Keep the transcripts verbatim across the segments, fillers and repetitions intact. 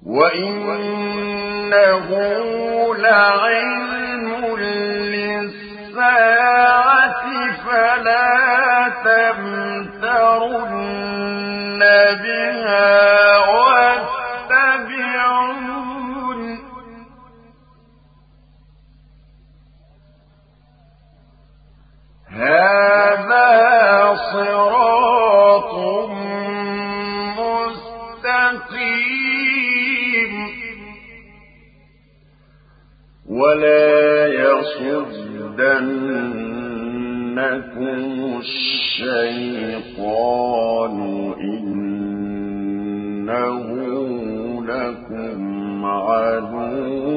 وإنه لعلم للساعة فلا تمترن بها واتبعون هذا صراط مستقيم ولا يصدنكم الشيطان إنه لكم عدو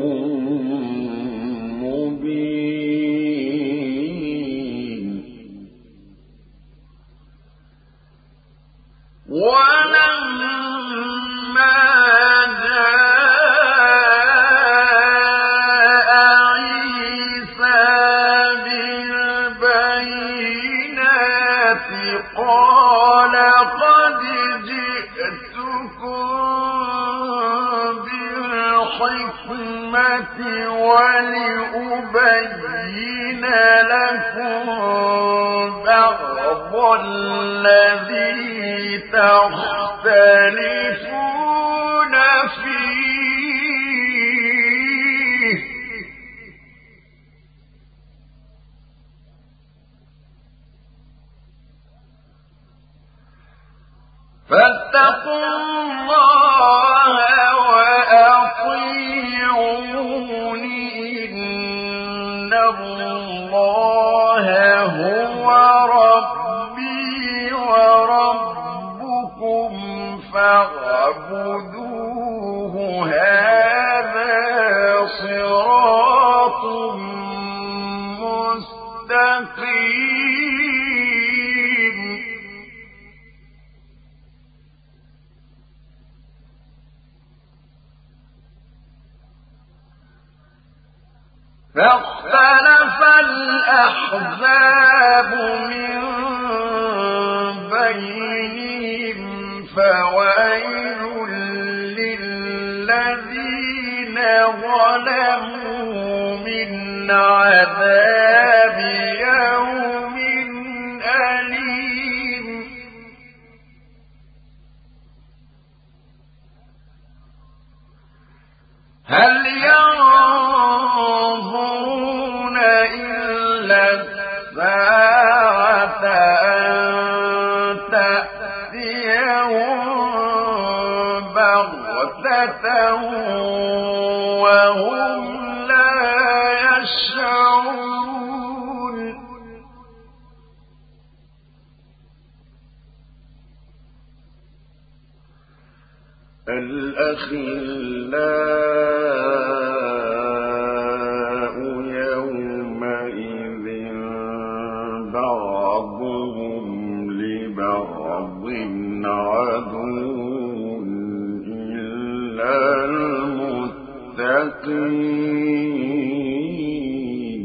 مبين ولما جاء عيسى بالبينات قال قد جئتكم بالحكمة ولأبين لكم بعض الذي تختلفون فيه فاتقوا الله وأطيعون إن الله هو ربي وربكم فاعبدوه هذا صراط مستقيم فاختلف الأحزاب من بينهم فويل للذين ظلموا من عذاب يوم أليم هل ينظرون إلا الساعة أن تأتيهم بغتة وهم لا يشعرون الأخلاء يومئذ بعضهم لبعض عدو إلا المتقين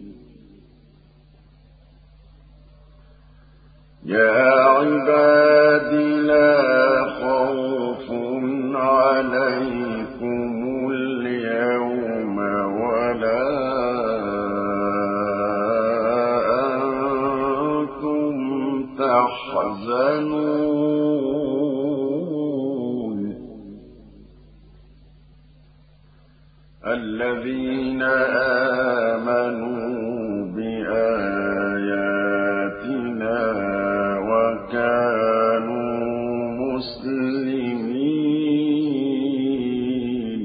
يا عباد لا خوف عليكم اليوم ولا أنتم تحزنون الذين آمنوا بآياتنا وكانوا مسلمين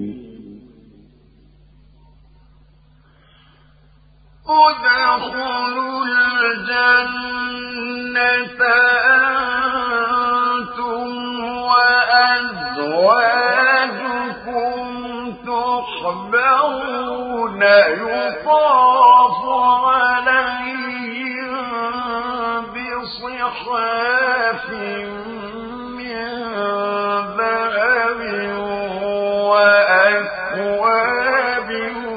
ادخلوا الجنة أنتم وأزواجكم تحبرون يطاف عليهم بصحاف من ذهب وأكواب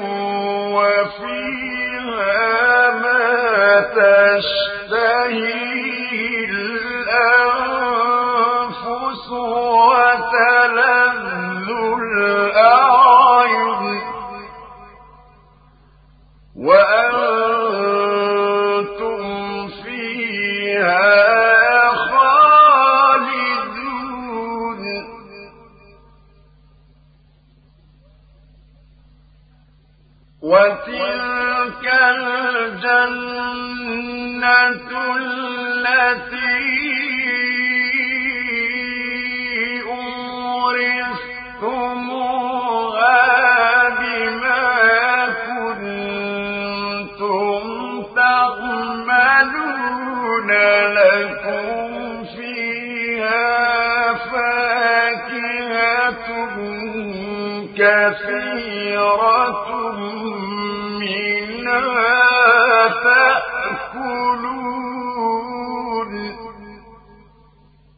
وفيها ما تشتهيه الأنفس وتلذ وتلك الجنة التي أورثتموها بما كنتم تعملون لكم فيها فاكهة كثيرة